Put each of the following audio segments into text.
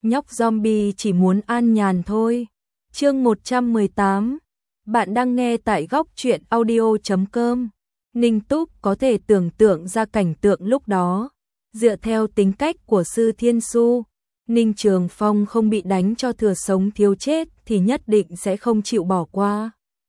nhóc zombie chỉ muốn an nhàn thôi. Chương 118. Bạn đang nghe tại góc truyện audio.com. Ninh Túc có thể tưởng tượng ra cảnh tượng lúc đó. Dựa theo tính cách của Sư Thiên Su, Ninh Trường Phong không bị đánh cho thừa sống thiếu chết thì nhất định sẽ không chịu bỏ qua.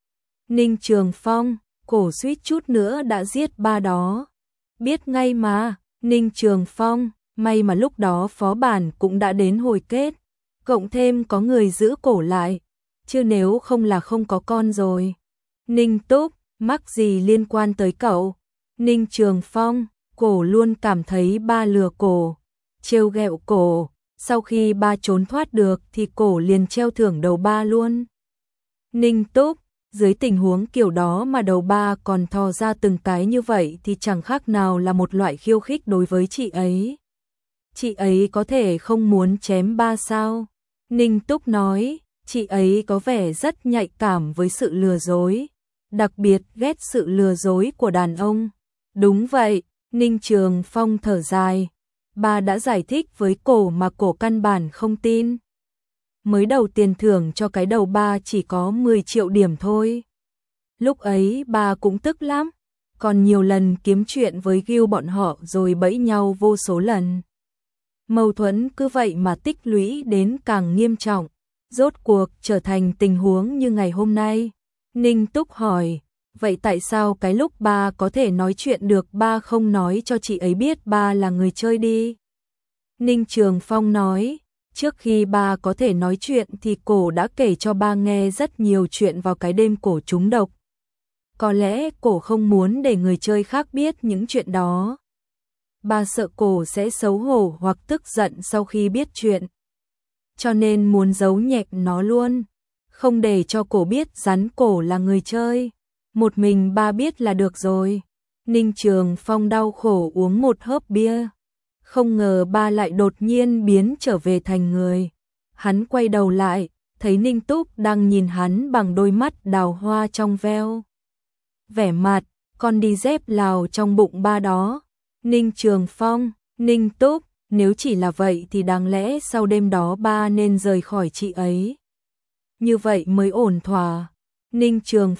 Ninh Trường Phong, cổ suýt chút nữa đã giết ba đó. Biết ngay mà, Ninh Trường Phong, may mà lúc đó phó bản cũng đã đến hồi kết, cộng thêm có người giữ cổ lại, chứ nếu không là không có con rồi. Ninh Túc, mắc gì liên quan tới cậu? Ninh Trường Phong, cổ luôn cảm thấy ba lừa cổ, trêu ghẹo cổ, sau khi ba trốn thoát được thì cổ liền treo thưởng đầu ba luôn. Ninh Túc, dưới tình huống kiểu đó mà đầu ba còn thò ra từng cái như vậy thì chẳng khác nào là một loại khiêu khích đối với chị ấy. Chị ấy có thể không muốn chém ba sao? Ninh Túc nói, chị ấy có vẻ rất nhạy cảm với sự lừa dối, đặc biệt ghét sự lừa dối của đàn ông. Đúng vậy, Ninh Trường Phong thở dài, ba đã giải thích với cổ mà cổ căn bản không tin. Mới đầu tiền thưởng cho cái đầu ba chỉ có 10 triệu điểm thôi. Lúc ấy ba cũng tức lắm, còn nhiều lần kiếm chuyện với Gil bọn họ rồi bẫy nhau vô số lần. Mâu thuẫn cứ vậy mà tích lũy đến càng nghiêm trọng, rốt cuộc trở thành tình huống như ngày hôm nay. Ninh Túc hỏi, vậy tại sao cái lúc ba có thể nói chuyện được ba không nói cho chị ấy biết ba là người chơi đi? Ninh Trường Phong nói, trước khi ba có thể nói chuyện thì cổ đã kể cho ba nghe rất nhiều chuyện vào cái đêm cổ trúng độc. Có lẽ cổ không muốn để người chơi khác biết những chuyện đó. Ba sợ cổ sẽ xấu hổ hoặc tức giận sau khi biết chuyện, cho nên muốn giấu nhẹm nó luôn, không để cho cổ biết rắn cổ là người chơi. Một mình ba biết là được rồi. Ninh Trường Phong đau khổ uống một hớp bia. Không ngờ ba lại đột nhiên biến trở về thành người. Hắn quay đầu lại, thấy Ninh Túc đang nhìn hắn bằng đôi mắt đào hoa trong veo. Vẻ mặt, con đi dép Lào trong bụng ba đó. Ninh Trường Phong, Ninh Túc, nếu chỉ là vậy thì đáng lẽ sau đêm đó ba nên rời khỏi chị ấy. Như vậy mới ổn thỏa. Ninh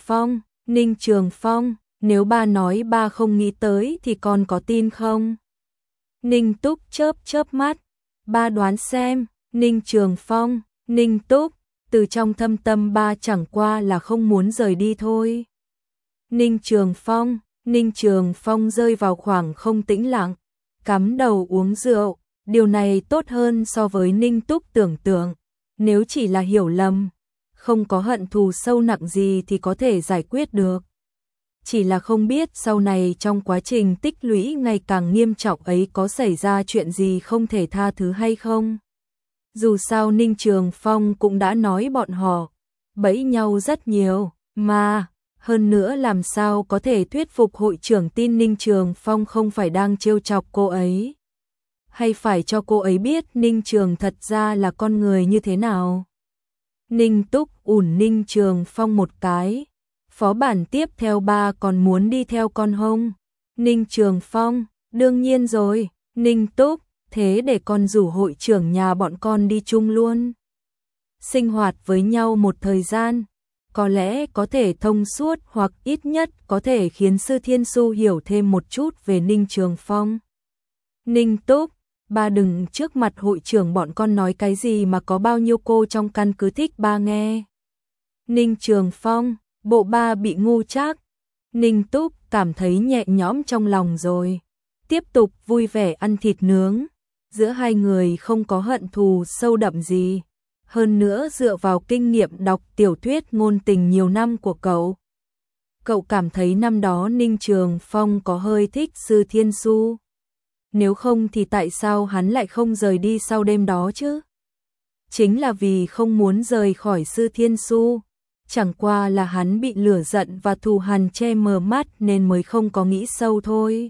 Trường Phong, nếu ba nói ba không nghĩ tới thì con có tin không? Ninh Túc chớp chớp mắt, ba đoán xem. Ninh Trường Phong, Ninh Túc, từ trong thâm tâm ba chẳng qua là không muốn rời đi thôi. Ninh Trường Phong rơi vào khoảng không tĩnh lặng, cắm đầu uống rượu, điều này tốt hơn so với Ninh Túc tưởng tượng, nếu chỉ là hiểu lầm, không có hận thù sâu nặng gì thì có thể giải quyết được. Chỉ là không biết sau này trong quá trình tích lũy ngày càng nghiêm trọng ấy có xảy ra chuyện gì không thể tha thứ hay không. Dù sao Ninh Trường Phong cũng đã nói bọn họ bẫy nhau rất nhiều, mà hơn nữa làm sao có thể thuyết phục hội trưởng tin Ninh Trường Phong không phải đang trêu chọc cô ấy. Hay phải cho cô ấy biết Ninh Trường thật ra là con người như thế nào. Ninh Túc ủn Ninh Trường Phong một cái. Phó bản tiếp theo ba còn muốn đi theo con không? Ninh Trường Phong, đương nhiên rồi. Ninh Túc, thế để con rủ hội trưởng nhà bọn con đi chung luôn. Sinh hoạt với nhau một thời gian, có lẽ có thể thông suốt hoặc ít nhất có thể khiến Sư Thiên Su hiểu thêm một chút về Ninh Trường Phong. Ninh Túc, ba đừng trước mặt hội trưởng bọn con nói cái gì mà có bao nhiêu cô trong căn cứ thích ba nghe. Ninh Trường Phong, bộ ba bị ngu chắc. Ninh Túc cảm thấy nhẹ nhõm trong lòng rồi. Tiếp tục vui vẻ ăn thịt nướng. Giữa hai người không có hận thù sâu đậm gì. Hơn nữa dựa vào kinh nghiệm đọc tiểu thuyết ngôn tình nhiều năm của cậu. Cậu cảm thấy năm đó Ninh Trường Phong có hơi thích Sư Thiên Su. Nếu không thì tại sao hắn lại không rời đi sau đêm đó chứ? Chính là vì không muốn rời khỏi Sư Thiên Su. Chẳng qua là hắn bị lửa giận và thù hằn che mờ mắt nên mới không có nghĩ sâu thôi.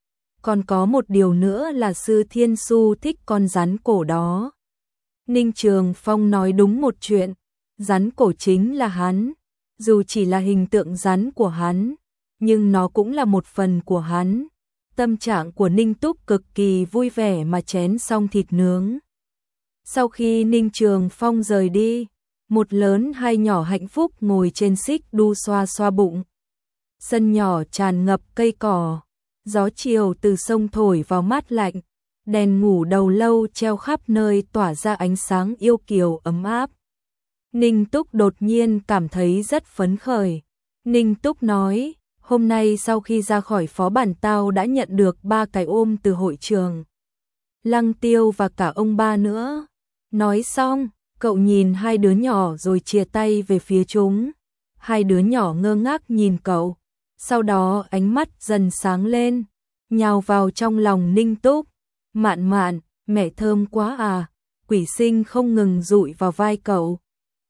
Còn có một điều nữa là Sư Thiên Su thích con rắn cổ đó. Ninh Trường Phong nói đúng một chuyện, rắn cổ chính là hắn. Dù chỉ là hình tượng rắn của hắn, nhưng nó cũng là một phần của hắn. Tâm trạng của Ninh Túc cực kỳ vui vẻ mà chén xong thịt nướng. Sau khi Ninh Trường Phong rời đi, một lớn hai nhỏ hạnh phúc ngồi trên xích đu xoa xoa bụng. Sân nhỏ tràn ngập cây cỏ, gió chiều từ sông thổi vào mát lạnh, đèn ngủ đầu lâu treo khắp nơi tỏa ra ánh sáng yêu kiều ấm áp. Ninh Túc đột nhiên cảm thấy rất phấn khởi. Ninh Túc nói, hôm nay sau khi ra khỏi phó bản tao đã nhận được 3 cái ôm từ hội trường. Lăng Tiêu và cả ông ba nữa. Nói xong, cậu nhìn hai đứa nhỏ rồi chìa tay về phía chúng. Hai đứa nhỏ ngơ ngác nhìn cậu, sau đó ánh mắt dần sáng lên, nhào vào trong lòng Ninh Túc. Mạn Mạn, mẹ thơm quá à, Quỷ Sinh không ngừng dụi vào vai cậu.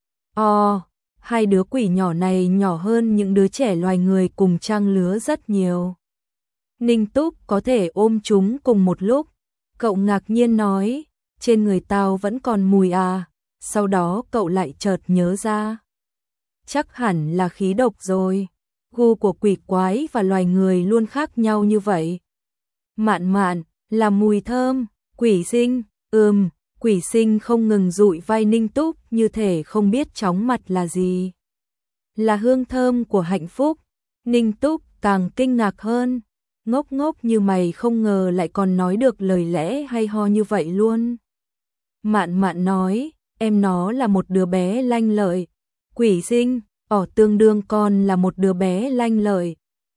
Hai đứa quỷ nhỏ này nhỏ hơn những đứa trẻ loài người cùng trang lứa rất nhiều. Ninh Túc có thể ôm chúng cùng một lúc. Cậu ngạc nhiên nói, trên người tao vẫn còn mùi à, sau đó cậu lại chợt nhớ ra. Chắc hẳn là khí độc rồi, gu của quỷ quái và loài người luôn khác nhau như vậy. Mạn Mạn, là mùi thơm, Quỷ Sinh, Quỷ Sinh không ngừng dụi vai Ninh Túc như thể không biết chóng mặt là gì. Là hương thơm của hạnh phúc. Ninh Túc càng kinh ngạc hơn, ngốc ngốc như mày không ngờ lại còn nói được lời lẽ hay ho như vậy luôn. Mạn Mạn nói, em nó là một đứa bé lanh lợi. Quỷ Sinh, tương đương con là một đứa bé lanh lợi.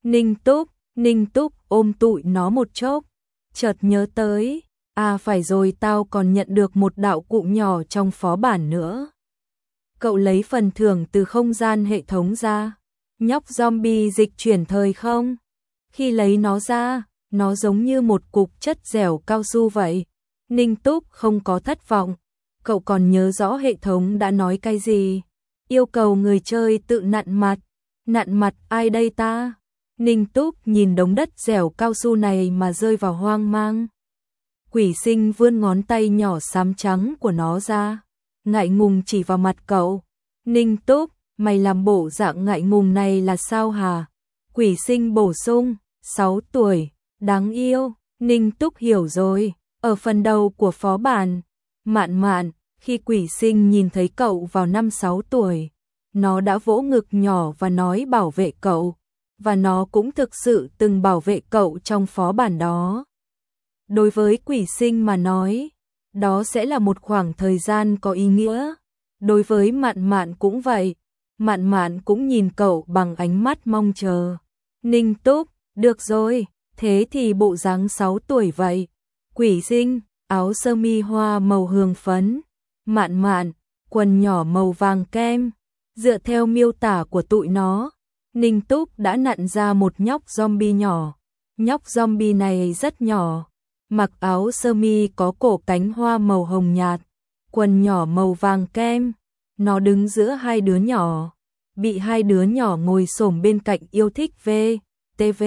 Ninh Túc ôm tụi nó một chốc, chợt nhớ tới, phải rồi tao còn nhận được một đạo cụ nhỏ trong phó bản nữa. Cậu lấy phần thưởng từ không gian hệ thống ra, nhóc zombie dịch chuyển thời không. Khi lấy nó ra, nó giống như một cục chất dẻo cao su vậy. Ninh Túc không có thất vọng, cậu còn nhớ rõ hệ thống đã nói cái gì. Yêu cầu người chơi tự nặn mặt ai đây ta? Ninh Túc nhìn đống đất dẻo cao su này mà rơi vào hoang mang. Quỷ Sinh vươn ngón tay nhỏ xám trắng của nó ra, ngại ngùng chỉ vào mặt cậu. Ninh Túc, mày làm bộ dạng ngại ngùng này là sao hả? Quỷ Sinh bổ sung, 6 tuổi, đáng yêu. Ninh Túc hiểu rồi, ở phần đầu của phó bản, Mạn Mạn, khi Quỷ Sinh nhìn thấy cậu vào năm 6 tuổi, nó đã vỗ ngực nhỏ và nói bảo vệ cậu, và nó cũng thực sự từng bảo vệ cậu trong phó bản đó. Đối với Quỷ Sinh mà nói, đó sẽ là một khoảng thời gian có ý nghĩa. Đối với Mạn Mạn cũng vậy, Mạn Mạn cũng nhìn cậu bằng ánh mắt mong chờ. Ninh Túc, được rồi, thế thì bộ dáng 6 tuổi vậy. Quỷ Sinh, áo sơ mi hoa màu hương phấn. Mạn Mạn, quần nhỏ màu vàng kem. Dựa theo miêu tả của tụi nó, Ninh Túc đã nặn ra một nhóc zombie nhỏ. Nhóc zombie này rất nhỏ, mặc áo sơ mi có cổ cánh hoa màu hồng nhạt, quần nhỏ màu vàng kem. Nó đứng giữa hai đứa nhỏ, bị hai đứa nhỏ ngồi xổm bên cạnh yêu thích TV.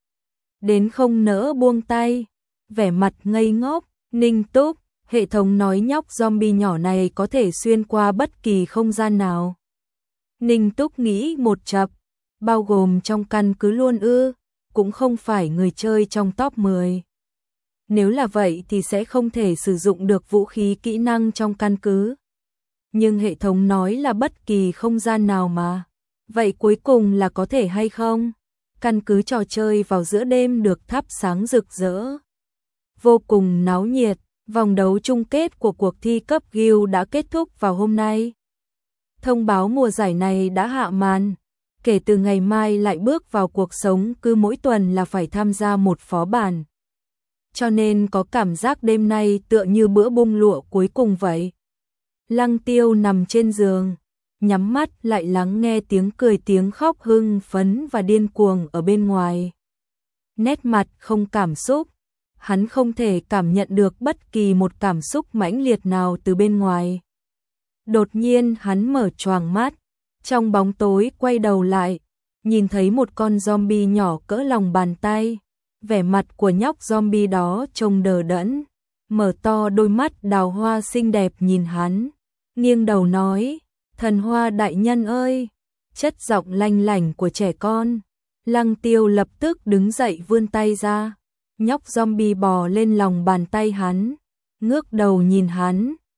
Đến không nỡ buông tay, vẻ mặt ngây ngốc. Ninh Túc, hệ thống nói nhóc zombie nhỏ này có thể xuyên qua bất kỳ không gian nào. Ninh Túc nghĩ một chập, bao gồm trong căn cứ luôn ư? Cũng không phải người chơi trong top 10. Nếu là vậy thì sẽ không thể sử dụng được vũ khí kỹ năng trong căn cứ. Nhưng hệ thống nói là bất kỳ không gian nào mà. Vậy cuối cùng là có thể hay không? Căn cứ trò chơi vào giữa đêm được thắp sáng rực rỡ, vô cùng náo nhiệt. Vòng đấu chung kết của cuộc thi cấp guild đã kết thúc vào hôm nay. Thông báo mùa giải này đã hạ màn. Kể từ ngày mai lại bước vào cuộc sống cứ mỗi tuần là phải tham gia một phó bản. Cho nên có cảm giác đêm nay tựa như bữa bung lụa cuối cùng vậy. Lăng Tiêu nằm trên giường, nhắm mắt lại lắng nghe tiếng cười tiếng khóc hưng phấn và điên cuồng ở bên ngoài. Nét mặt không cảm xúc, hắn không thể cảm nhận được bất kỳ một cảm xúc mãnh liệt nào từ bên ngoài. Đột nhiên hắn mở choàng mắt, trong bóng tối quay đầu lại, nhìn thấy một con zombie nhỏ cỡ lòng bàn tay. Vẻ mặt của nhóc zombie đó trông đờ đẫn, mở to đôi mắt đào hoa xinh đẹp nhìn hắn, nghiêng đầu nói, thần hoa đại nhân ơi, chất giọng lanh lảnh của trẻ con. Lăng Tiêu lập tức đứng dậy vươn tay ra, nhóc zombie bò lên lòng bàn tay hắn, ngước đầu nhìn hắn,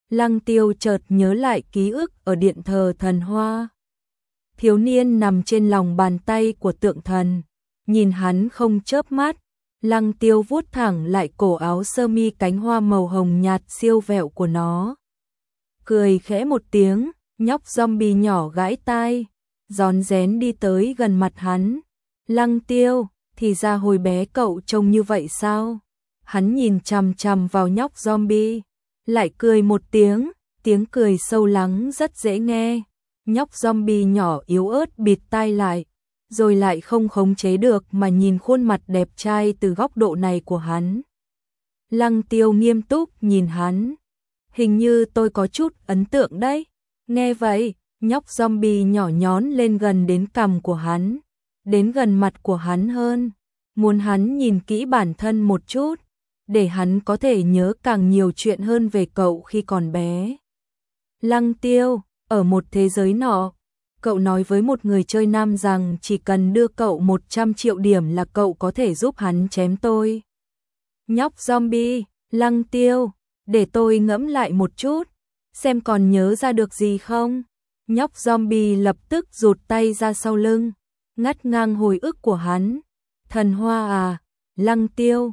Lăng Tiêu chợt nhớ lại ký ức ở điện thờ thần hoa. Thiếu niên nằm trên lòng bàn tay của tượng thần, nhìn hắn không chớp mắt. Lăng Tiêu vuốt thẳng lại cổ áo sơ mi cánh hoa màu hồng nhạt siêu vẹo của nó. Cười khẽ một tiếng, nhóc zombie nhỏ gãi tai, rón rén đi tới gần mặt hắn. Lăng Tiêu, thì ra hồi bé cậu trông như vậy sao? Hắn nhìn chằm chằm vào nhóc zombie, lại cười một tiếng, tiếng cười sâu lắng rất dễ nghe. Nhóc zombie nhỏ yếu ớt bịt tai lại, rồi lại không khống chế được mà nhìn khuôn mặt đẹp trai từ góc độ này của hắn. Lăng Tiêu nghiêm túc nhìn hắn. Hình như tôi có chút ấn tượng đấy. Nghe vậy, nhóc zombie nhỏ nhón lên gần đến cằm của hắn, đến gần mặt của hắn hơn, muốn hắn nhìn kỹ bản thân một chút, để hắn có thể nhớ càng nhiều chuyện hơn về cậu khi còn bé. Lăng Tiêu, ở một thế giới nọ, cậu nói với một người chơi nam rằng chỉ cần đưa cậu 100 triệu điểm là cậu có thể giúp hắn chém tôi. Nhóc zombie, Lăng Tiêu, để tôi ngẫm lại một chút, xem còn nhớ ra được gì không? Nhóc zombie lập tức rụt tay ra sau lưng, ngắt ngang hồi ức của hắn. Thần hoa à, Lăng Tiêu.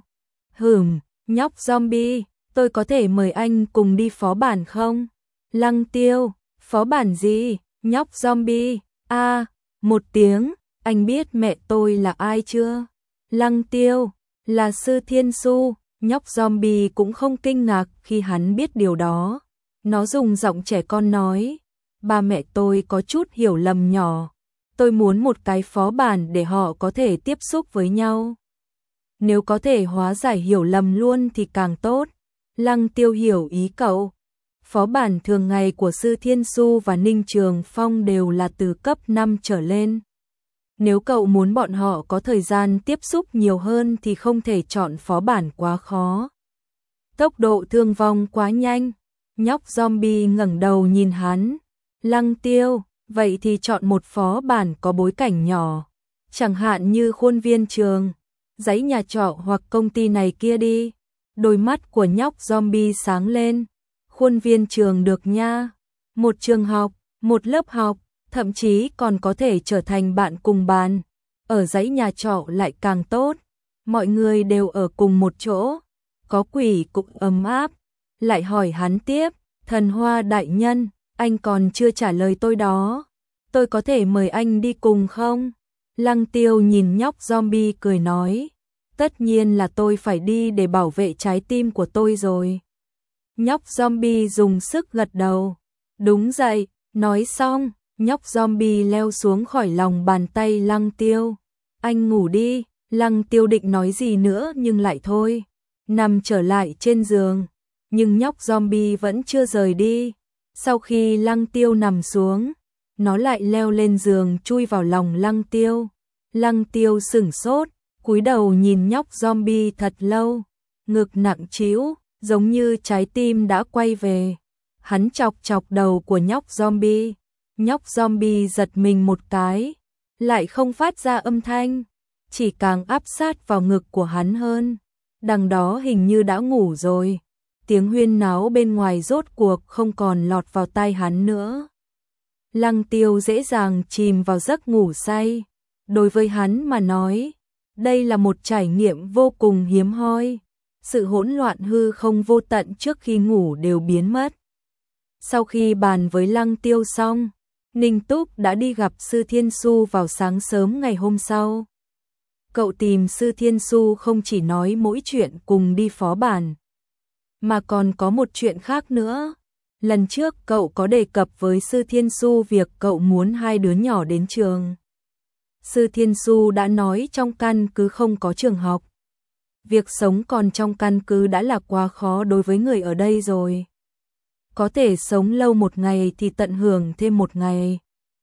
Nhóc zombie, tôi có thể mời anh cùng đi phó bản không? Lăng Tiêu, phó bản gì? Nhóc zombie, một tiếng, anh biết mẹ tôi là ai chưa? Lăng Tiêu, là Sư Thiên Su. Nhóc zombie cũng không kinh ngạc khi hắn biết điều đó. Nó dùng giọng trẻ con nói, ba mẹ tôi có chút hiểu lầm nhỏ. Tôi muốn một cái phó bản để họ có thể tiếp xúc với nhau. Nếu có thể hóa giải hiểu lầm luôn thì càng tốt. Lăng Tiêu hiểu ý cậu. Phó bản thường ngày của Sư Thiên Su và Ninh Trường Phong đều là từ cấp 5 trở lên. Nếu cậu muốn bọn họ có thời gian tiếp xúc nhiều hơn thì không thể chọn phó bản quá khó. Tốc độ thương vong quá nhanh. Nhóc zombie ngẩng đầu nhìn hắn. Lăng Tiêu, vậy thì chọn một phó bản có bối cảnh nhỏ, chẳng hạn như khuôn viên trường, dãy nhà trọ hoặc công ty này kia đi. Đôi mắt của nhóc zombie sáng lên. Khuôn viên trường được nha. Một trường học, một lớp học, thậm chí còn có thể trở thành bạn cùng bàn. Ở dãy nhà trọ lại càng tốt. Mọi người đều ở cùng một chỗ. Có quỷ cũng ấm áp. Lại hỏi hắn tiếp, thần hoa đại nhân, anh còn chưa trả lời tôi đó. Tôi có thể mời anh đi cùng không? Lăng Tiêu nhìn nhóc zombie cười nói, tất nhiên là tôi phải đi để bảo vệ trái tim của tôi rồi. Nhóc zombie dùng sức gật đầu. Đúng vậy, nói xong, nhóc zombie leo xuống khỏi lòng bàn tay Lăng Tiêu. Anh ngủ đi. Lăng Tiêu định nói gì nữa nhưng lại thôi. Nằm trở lại trên giường. Nhưng nhóc zombie vẫn chưa rời đi. Sau khi Lăng Tiêu nằm xuống, nó lại leo lên giường chui vào lòng Lăng Tiêu. Lăng Tiêu sửng sốt, cúi đầu nhìn nhóc zombie thật lâu. Ngực nặng trĩu, giống như trái tim đã quay về. Hắn chọc chọc đầu của nhóc zombie. Nhóc zombie giật mình một cái, lại không phát ra âm thanh, chỉ càng áp sát vào ngực của hắn hơn. Đằng đó hình như đã ngủ rồi. Tiếng huyên náo bên ngoài rốt cuộc không còn lọt vào tai hắn nữa. Lăng Tiêu dễ dàng chìm vào giấc ngủ say. Đối với hắn mà nói, đây là một trải nghiệm vô cùng hiếm hoi. Sự hỗn loạn hư không vô tận trước khi ngủ đều biến mất. Sau khi bàn với Lăng Tiêu xong, Ninh Túc đã đi gặp Sư Thiên Su vào sáng sớm ngày hôm sau. Cậu tìm Sư Thiên Su không chỉ nói mỗi chuyện cùng đi phó bản, mà còn có một chuyện khác nữa. Lần trước cậu có đề cập với Sư Thiên Su việc cậu muốn hai đứa nhỏ đến trường. Sư Thiên Su đã nói trong căn cứ không có trường học. Việc sống còn trong căn cứ đã là quá khó đối với người ở đây rồi. Có thể sống lâu một ngày thì tận hưởng thêm một ngày.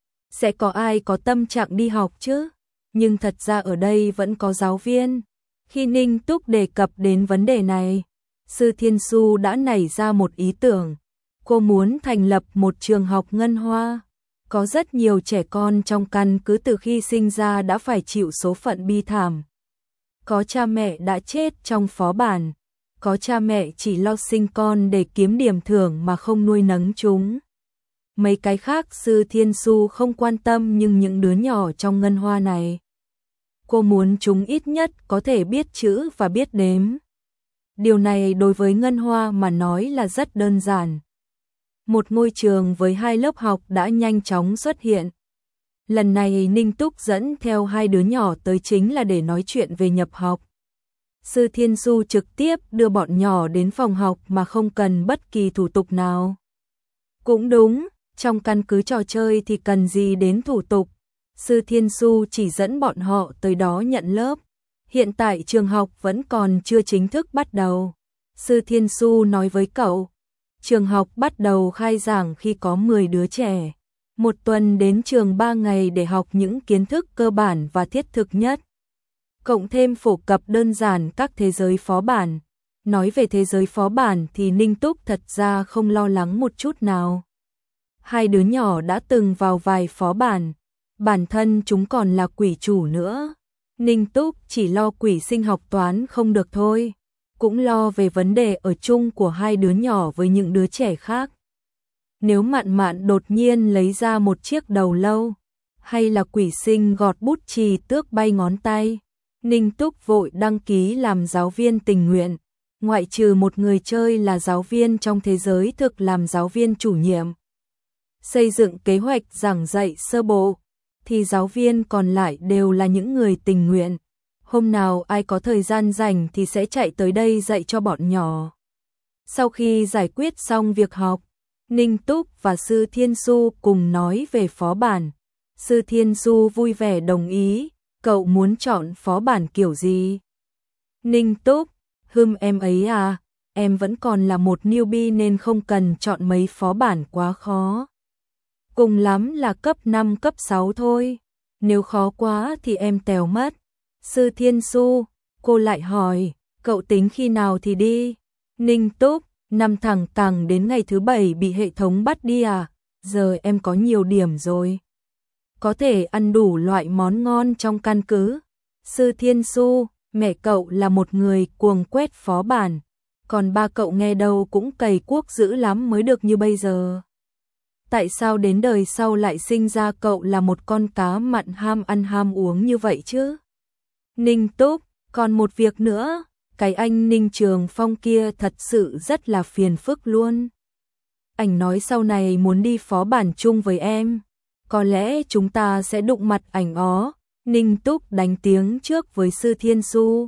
Sẽ có ai có tâm trạng đi học chứ? Nhưng thật ra ở đây vẫn có giáo viên. Khi Ninh Túc đề cập đến vấn đề này, Sư Thiên Su đã nảy ra một ý tưởng. Cô muốn thành lập một trường học ngân hoa. Có rất nhiều trẻ con trong căn cứ từ khi sinh ra đã phải chịu số phận bi thảm. Có cha mẹ đã chết trong phó bản, có cha mẹ chỉ lo sinh con để kiếm điểm thưởng mà không nuôi nấng chúng. Mấy cái khác Sư Thiên Su không quan tâm, nhưng những đứa nhỏ trong ngân hoa này, cô muốn chúng ít nhất có thể biết chữ và biết đếm. Điều này đối với ngân hoa mà nói là rất đơn giản. Một ngôi trường với 2 lớp học đã nhanh chóng xuất hiện. Lần này Ninh Túc dẫn theo 2 đứa nhỏ tới chính là để nói chuyện về nhập học. Sư Thiên Su trực tiếp đưa bọn nhỏ đến phòng học mà không cần bất kỳ thủ tục nào. Cũng đúng, trong căn cứ trò chơi thì cần gì đến thủ tục. Sư Thiên Su chỉ dẫn bọn họ tới đó nhận lớp. Hiện tại trường học vẫn còn chưa chính thức bắt đầu. Sư Thiên Su nói với cậu, trường học bắt đầu khai giảng khi có 10 đứa trẻ. Một tuần đến trường 3 ngày để học những kiến thức cơ bản và thiết thực nhất. Cộng thêm phổ cập đơn giản các thế giới phó bản. Nói về thế giới phó bản thì Ninh Túc thật ra không lo lắng một chút nào. 2 đứa nhỏ đã từng vào vài phó bản. Bản thân chúng còn là quỷ chủ nữa. Ninh Túc chỉ lo quỷ sinh học toán không được thôi. Cũng lo về vấn đề ở chung của 2 đứa nhỏ với những đứa trẻ khác. Nếu Mạn Mạn đột nhiên lấy ra một chiếc đầu lâu, hay là quỷ sinh gọt bút chì tước bay ngón tay, Ninh Túc vội đăng ký làm giáo viên tình nguyện. Ngoại trừ một người chơi là giáo viên trong thế giới thực làm giáo viên chủ nhiệm, xây dựng kế hoạch giảng dạy sơ bộ, thì giáo viên còn lại đều là những người tình nguyện. Hôm nào ai có thời gian rảnh thì sẽ chạy tới đây dạy cho bọn nhỏ. Sau khi giải quyết xong việc học, Ninh Túc và Sư Thiên Su cùng nói về phó bản. Sư Thiên Su vui vẻ đồng ý. Cậu muốn chọn phó bản kiểu gì? Ninh Túc, em ấy à, em vẫn còn là một newbie nên không cần chọn mấy phó bản quá khó. Cùng lắm là cấp 5 cấp 6 thôi. Nếu khó quá thì em tèo mất. Sư Thiên Su, cô lại hỏi, cậu tính khi nào thì đi? Ninh Túc, năm thẳng cẳng đến ngày thứ 7 bị hệ thống bắt đi à? Giờ em có nhiều điểm rồi. Có thể ăn đủ loại món ngon trong căn cứ. Sư Thiên Su, mẹ cậu là một người cuồng quét phó bản. Còn ba cậu nghe đâu cũng cày cuốc dữ lắm mới được như bây giờ. Tại sao đến đời sau lại sinh ra cậu là một con cá mặn ham ăn ham uống như vậy chứ? Ninh Túc, còn một việc nữa, cái anh Ninh Trường Phong kia thật sự rất là phiền phức luôn. Anh nói sau này muốn đi phó bản chung với em. Có lẽ chúng ta sẽ đụng mặt ảnh ó. Ninh Túc đánh tiếng trước với Sư Thiên Su.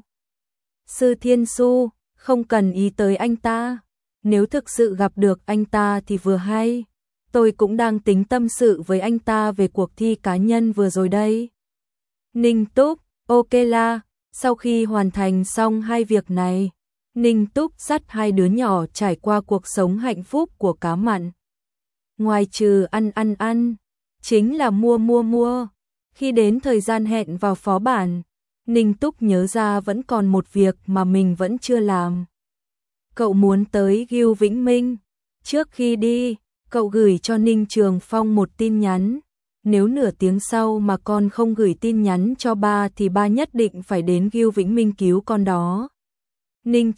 Sư Thiên Su, không cần ý tới anh ta. Nếu thực sự gặp được anh ta thì vừa hay. Tôi cũng đang tính tâm sự với anh ta về cuộc thi cá nhân vừa rồi đây. Ninh Túc, ok la. Sau khi hoàn thành xong 2 việc này, Ninh Túc dắt 2 đứa nhỏ trải qua cuộc sống hạnh phúc của cá mặn. Ngoài trừ ăn, chính là mua. Khi đến thời gian hẹn vào phó bản, Ninh Túc nhớ ra vẫn còn một việc mà mình vẫn chưa làm. Cậu muốn tới Gưu Vĩnh Minh. Trước khi đi, cậu gửi cho Ninh Trường Phong một tin nhắn. Nếu nửa tiếng sau mà con không gửi tin nhắn cho ba thì ba nhất định phải đến Gưu Vĩnh Minh cứu con đó. Ninh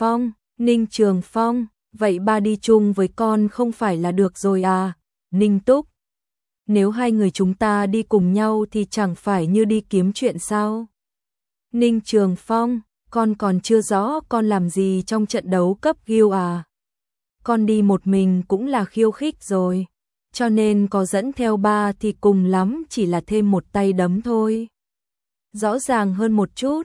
Trường Phong, vậy ba đi chung với con không phải là được rồi à? Ninh Túc, nếu 2 người chúng ta đi cùng nhau thì chẳng phải như đi kiếm chuyện sao? Ninh Trường Phong, con còn chưa rõ con làm gì trong trận đấu cấp Gưu à? Con đi một mình cũng là khiêu khích rồi, cho nên có dẫn theo ba thì cùng lắm chỉ là thêm một tay đấm thôi. Rõ ràng hơn một chút.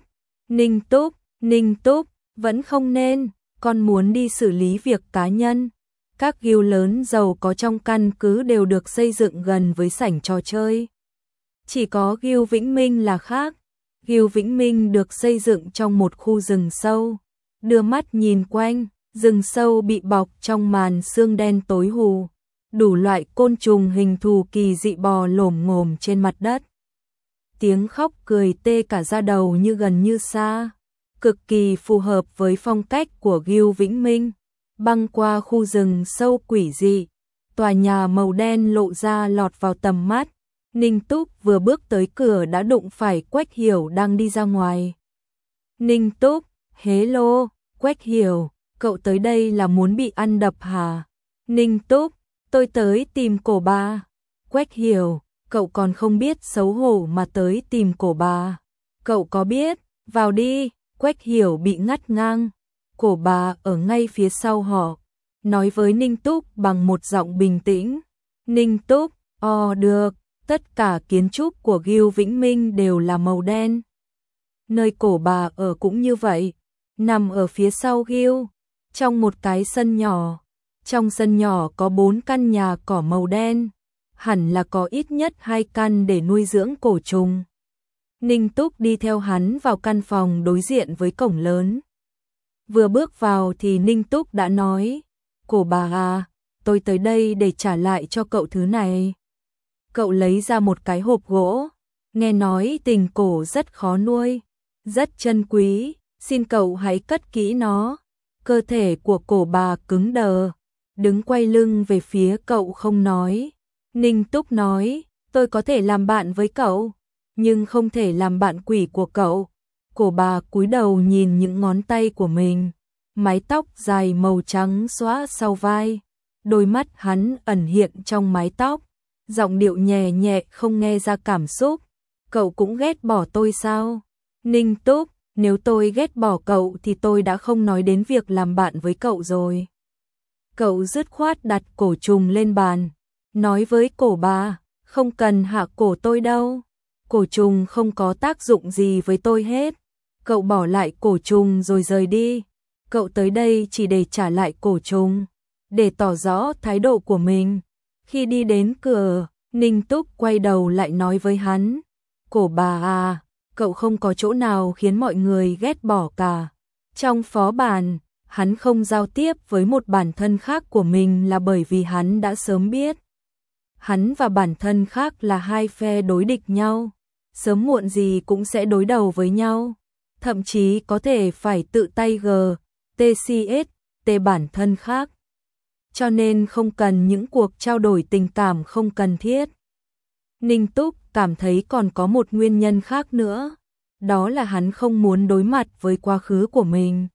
Ninh Túc, vẫn không nên, con muốn đi xử lý việc cá nhân. Các guild lớn giàu có trong căn cứ đều được xây dựng gần với sảnh trò chơi. Chỉ có Guild Vĩnh Minh là khác. Guild Vĩnh Minh được xây dựng trong một khu rừng sâu. Đưa mắt nhìn quanh, rừng sâu bị bọc trong màn sương đen tối hù. Đủ loại côn trùng hình thù kỳ dị bò lổm ngổm trên mặt đất. Tiếng khóc cười tê cả da đầu như gần như xa. Cực kỳ phù hợp với phong cách của Guild Vĩnh Minh. Băng qua khu rừng sâu quỷ dị, tòa nhà màu đen lộ ra lọt vào tầm mắt. Ninh Túc vừa bước tới cửa đã đụng phải Quách Hiểu đang đi ra ngoài. Ninh Túc, hello, Quách Hiểu, cậu tới đây là muốn bị ăn đập hả? Ninh Túc, tôi tới tìm cổ bà. Quách Hiểu, cậu còn không biết xấu hổ mà tới tìm cổ bà. Cậu có biết, vào đi. Quách Hiểu bị ngắt ngang. Cổ bà ở ngay phía sau họ, nói với Ninh Túc bằng một giọng bình tĩnh. Ninh Túc, được, tất cả kiến trúc của Gưu Vĩnh Minh đều là màu đen. Nơi cổ bà ở cũng như vậy, nằm ở phía sau Gưu, trong một cái sân nhỏ. Trong sân nhỏ có 4 căn nhà cỏ màu đen, hẳn là có ít nhất 2 căn để nuôi dưỡng cổ trùng. Ninh Túc đi theo hắn vào căn phòng đối diện với cổng lớn. Vừa bước vào thì Ninh Túc đã nói, cổ bà à, tôi tới đây để trả lại cho cậu thứ này. Cậu lấy ra một cái hộp gỗ, nghe nói tình cổ rất khó nuôi, rất chân quý, xin cậu hãy cất kỹ nó. Cơ thể của cổ bà cứng đờ, đứng quay lưng về phía cậu không nói. Ninh Túc nói, tôi có thể làm bạn với cậu, nhưng không thể làm bạn quỷ của cậu. Cổ bà cúi đầu nhìn những ngón tay của mình, mái tóc dài màu trắng xõa sau vai, đôi mắt hắn ẩn hiện trong mái tóc, giọng điệu nhẹ nhẹ không nghe ra cảm xúc. Cậu cũng ghét bỏ tôi sao? Ninh Túc, nếu tôi ghét bỏ cậu thì tôi đã không nói đến việc làm bạn với cậu rồi. Cậu dứt khoát đặt cổ trùng lên bàn, nói với cổ bà, không cần hạ cổ tôi đâu. Cổ trùng không có tác dụng gì với tôi hết. Cậu bỏ lại cổ trùng rồi rời đi. Cậu tới đây chỉ để trả lại cổ trùng, để tỏ rõ thái độ của mình. Khi đi đến cửa, Ninh Túc quay đầu lại nói với hắn, cổ bà à, cậu không có chỗ nào khiến mọi người ghét bỏ cả. Trong phó bản, hắn không giao tiếp với một bản thân khác của mình là bởi vì hắn đã sớm biết. Hắn và bản thân khác là hai phe đối địch nhau, sớm muộn gì cũng sẽ đối đầu với nhau, thậm chí có thể phải tự tay TCS bản thân khác. Cho nên không cần những cuộc trao đổi tình cảm không cần thiết. Ninh Túc cảm thấy còn có một nguyên nhân khác nữa, đó là hắn không muốn đối mặt với quá khứ của mình.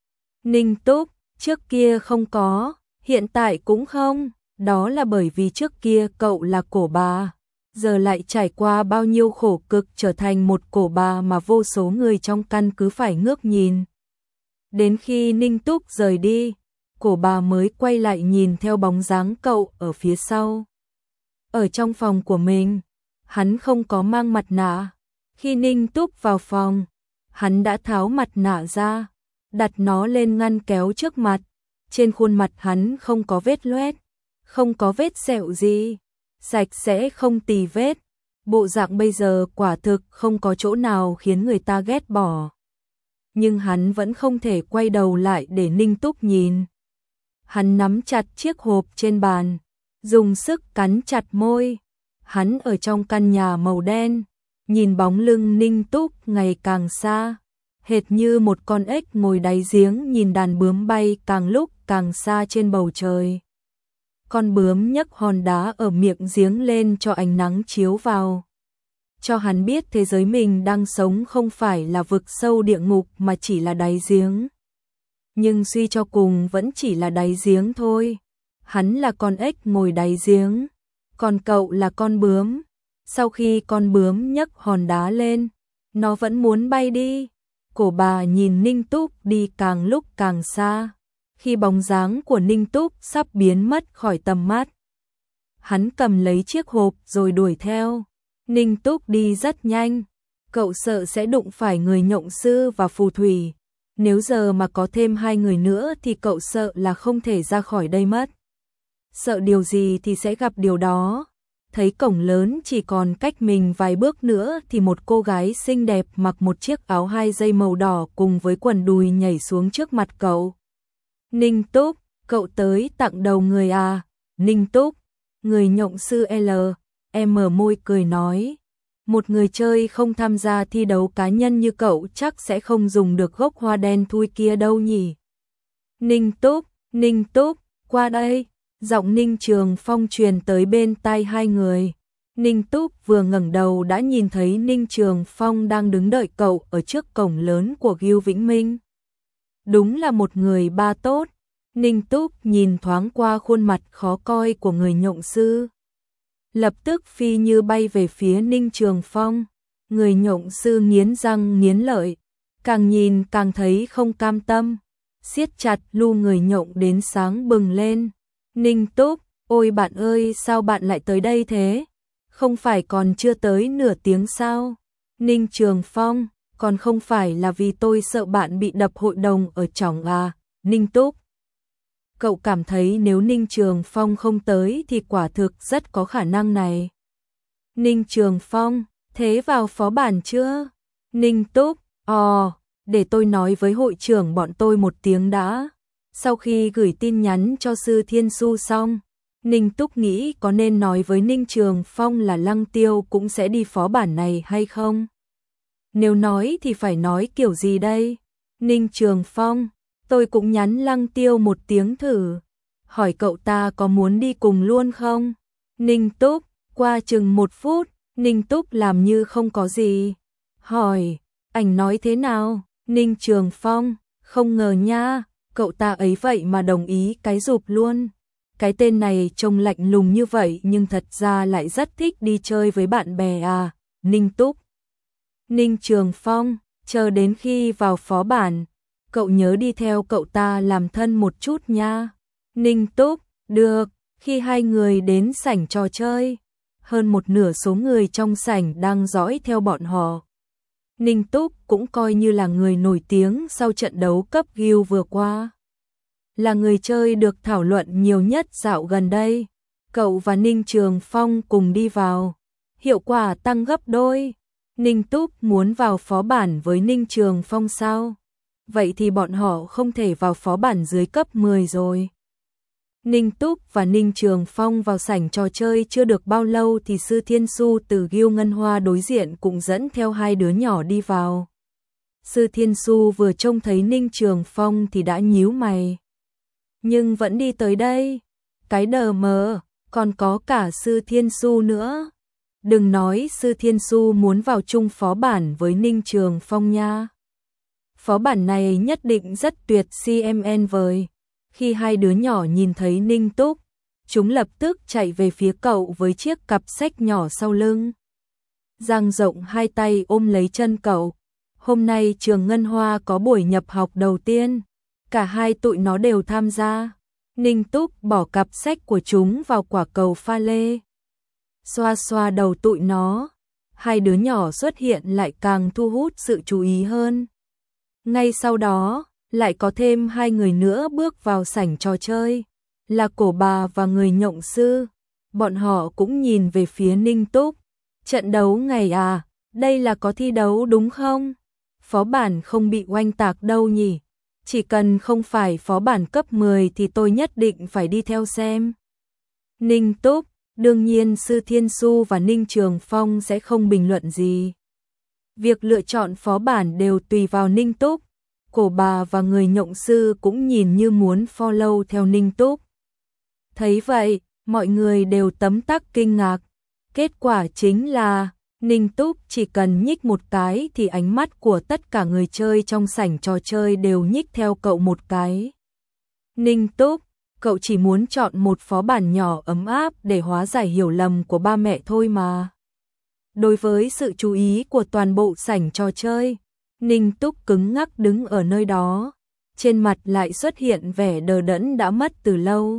Ninh Túc, trước kia không có, hiện tại cũng không, đó là bởi vì trước kia cậu là cổ bà, giờ lại trải qua bao nhiêu khổ cực trở thành một cổ bà mà vô số người trong căn cứ phải ngước nhìn. Đến khi Ninh Túc rời đi, cổ bà mới quay lại nhìn theo bóng dáng cậu ở phía sau. Ở trong phòng của mình, hắn không có mang mặt nạ. Khi Ninh Túc vào phòng, hắn đã tháo mặt nạ ra, đặt nó lên ngăn kéo trước mặt. Trên khuôn mặt hắn không có vết loét, không có vết sẹo gì, sạch sẽ không tì vết. Bộ dạng bây giờ quả thực không có chỗ nào khiến người ta ghét bỏ. Nhưng hắn vẫn không thể quay đầu lại để Ninh Túc nhìn. Hắn nắm chặt chiếc hộp trên bàn, dùng sức cắn chặt môi. Hắn ở trong căn nhà màu đen, nhìn bóng lưng Ninh Túc ngày càng xa, hệt như một con ếch ngồi đáy giếng nhìn đàn bướm bay càng lúc càng xa trên bầu trời. Con bướm nhấc hòn đá ở miệng giếng lên cho ánh nắng chiếu vào, cho hắn biết thế giới mình đang sống không phải là vực sâu địa ngục mà chỉ là đáy giếng. Nhưng suy cho cùng vẫn chỉ là đáy giếng thôi. Hắn là con ếch ngồi đáy giếng, còn cậu là con bướm. Sau khi con bướm nhấc hòn đá lên, nó vẫn muốn bay đi. Cổ bà nhìn Ninh Túc đi càng lúc càng xa. Khi bóng dáng của Ninh Túc sắp biến mất khỏi tầm mắt, hắn cầm lấy chiếc hộp rồi đuổi theo. Ninh Túc đi rất nhanh. Cậu sợ sẽ đụng phải người nhộng sư và phù thủy. Nếu giờ mà có thêm 2 người nữa thì cậu sợ là không thể ra khỏi đây mất. Sợ điều gì thì sẽ gặp điều đó. Thấy cổng lớn chỉ còn cách mình vài bước nữa thì một cô gái xinh đẹp mặc một chiếc áo 2 dây màu đỏ cùng với quần đùi nhảy xuống trước mặt cậu. Ninh Túc, cậu tới tặng đầu người à? Ninh Túc, người nhộng sư L. Em mở môi cười nói. Một người chơi không tham gia thi đấu cá nhân như cậu chắc sẽ không dùng được gốc hoa đen thui kia đâu nhỉ. Ninh Túc, qua đây. Giọng Ninh Trường Phong truyền tới bên tai hai người. Ninh Túc vừa ngẩng đầu đã nhìn thấy Ninh Trường Phong đang đứng đợi cậu ở trước cổng lớn của Gưu Vĩnh Minh. đúng là một người ba tốt. Ninh Túc nhìn thoáng qua khuôn mặt khó coi của người nhộng sư, lập tức phi như bay về phía Ninh Trường Phong. Người nhộng sư nghiến răng nghiến lợi, càng nhìn càng thấy không cam tâm, siết chặt lu người nhộng đến sáng bừng lên. Ninh Túc, ôi bạn ơi, sao bạn lại tới đây thế? Không phải còn chưa tới nửa tiếng sao? Ninh Trường Phong, còn không phải là vì tôi sợ bạn bị đập hội đồng ở chỏng à? Ninh Túc, cậu cảm thấy nếu Ninh Trường Phong không tới thì quả thực rất có khả năng này. Ninh Trường Phong, thế vào phó bản chưa? Ninh Túc, để tôi nói với hội trưởng bọn tôi một tiếng đã. Sau khi gửi tin nhắn cho Sư Thiên Su xong, Ninh Túc nghĩ có nên nói với Ninh Trường Phong là Lăng Tiêu cũng sẽ đi phó bản này hay không? Nếu nói thì phải nói kiểu gì đây? Ninh Trường Phong, tôi cũng nhắn Lăng Tiêu một tiếng thử, hỏi cậu ta có muốn đi cùng luôn không? Ninh Túc, qua chừng 1 phút, Ninh Túc làm như không có gì. Hỏi, anh nói thế nào? Ninh Trường Phong, không ngờ nha, cậu ta ấy vậy mà đồng ý cái rụp luôn. Cái tên này trông lạnh lùng như vậy nhưng thật ra lại rất thích đi chơi với bạn bè à. Ninh Túc, Ninh Trường Phong, chờ đến khi vào phó bản, cậu nhớ đi theo cậu ta làm thân một chút nha. Ninh Túc, được. Khi hai người đến sảnh trò chơi, hơn một nửa số người trong sảnh đang dõi theo bọn họ. Ninh Túc cũng coi như là người nổi tiếng sau trận đấu cấp Guild vừa qua, là người chơi được thảo luận nhiều nhất dạo gần đây. Cậu và Ninh Trường Phong cùng đi vào, hiệu quả tăng gấp đôi. Ninh Túc muốn vào phó bản với Ninh Trường Phong sao? Vậy thì bọn họ không thể vào phó bản dưới cấp 10 rồi. Ninh Túc và Ninh Trường Phong vào sảnh trò chơi chưa được bao lâu thì Sư Thiên Su từ Guild Ngân Hoa đối diện cũng dẫn theo hai đứa nhỏ đi vào. Sư Thiên Su vừa trông thấy Ninh Trường Phong thì đã nhíu mày. Nhưng vẫn đi tới đây. Cái đờ mờ, còn có cả Sư Thiên Su nữa. Đừng nói Sư Thiên Su muốn vào chung phó bản với Ninh Trường Phong nha. Phó bản này nhất định rất tuyệt CMN vời. Khi hai đứa nhỏ nhìn thấy Ninh Túc, chúng lập tức chạy về phía cậu với chiếc cặp sách nhỏ sau lưng, dang rộng hai tay ôm lấy chân cậu. Hôm nay trường Ngân Hoa có buổi nhập học đầu tiên, cả hai tụi nó đều tham gia. Ninh Túc bỏ cặp sách của chúng vào quả cầu pha lê, xoa xoa đầu tụi nó. Hai đứa nhỏ xuất hiện lại càng thu hút sự chú ý hơn. Ngay sau đó, lại có thêm hai người nữa bước vào sảnh trò chơi, là Cổ Bà và người nhộng sư. Bọn họ cũng nhìn về phía Ninh Túc. Trận đấu ngày à, đây là có thi đấu đúng không? Phó bản không bị oanh tạc đâu nhỉ? Chỉ cần không phải phó bản cấp 10 thì tôi nhất định phải đi theo xem. Ninh Túc, đương nhiên Sư Thiên Su và Ninh Trường Phong sẽ không bình luận gì. Việc lựa chọn phó bản đều tùy vào Ninh Túc. Cổ Bà và người nhộng sư cũng nhìn như muốn follow theo Ninh Túc. Thấy vậy, mọi người đều tấm tắc kinh ngạc. Kết quả chính là, Ninh Túc chỉ cần nhích một cái thì ánh mắt của tất cả người chơi trong sảnh trò chơi đều nhích theo cậu một cái. Ninh Túc, cậu chỉ muốn chọn một phó bản nhỏ ấm áp để hóa giải hiểu lầm của ba mẹ thôi mà. Đối với sự chú ý của toàn bộ sảnh trò chơi, Ninh Túc cứng ngắc đứng ở nơi đó, trên mặt lại xuất hiện vẻ đờ đẫn đã mất từ lâu.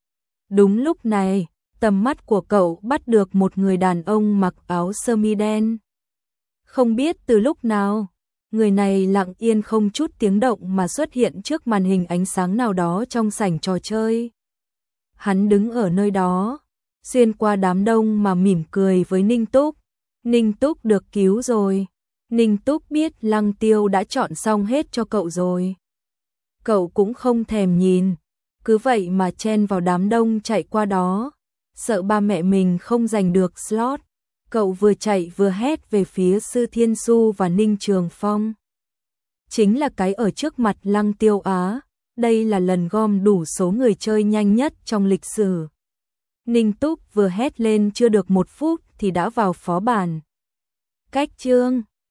Đúng lúc này, tầm mắt của cậu bắt được một người đàn ông mặc áo sơ mi đen. Không biết từ lúc nào, người này lặng yên không chút tiếng động mà xuất hiện trước màn hình ánh sáng nào đó trong sảnh trò chơi. Hắn đứng ở nơi đó, xuyên qua đám đông mà mỉm cười với Ninh Túc. Ninh Túc được cứu rồi. Ninh Túc biết Lăng Tiêu đã chọn xong hết cho cậu rồi. Cậu cũng không thèm nhìn, cứ vậy mà chen vào đám đông chạy qua đó. Sợ ba mẹ mình không giành được slot, cậu vừa chạy vừa hét về phía Sư Thiên Su và Ninh Trường Phong. Chính là cái ở trước mặt Lăng Tiêu Á, đây là lần gom đủ số người chơi nhanh nhất trong lịch sử. Ninh Túc vừa hét lên chưa được 1 phút thì đã vào phó bản. Cách chương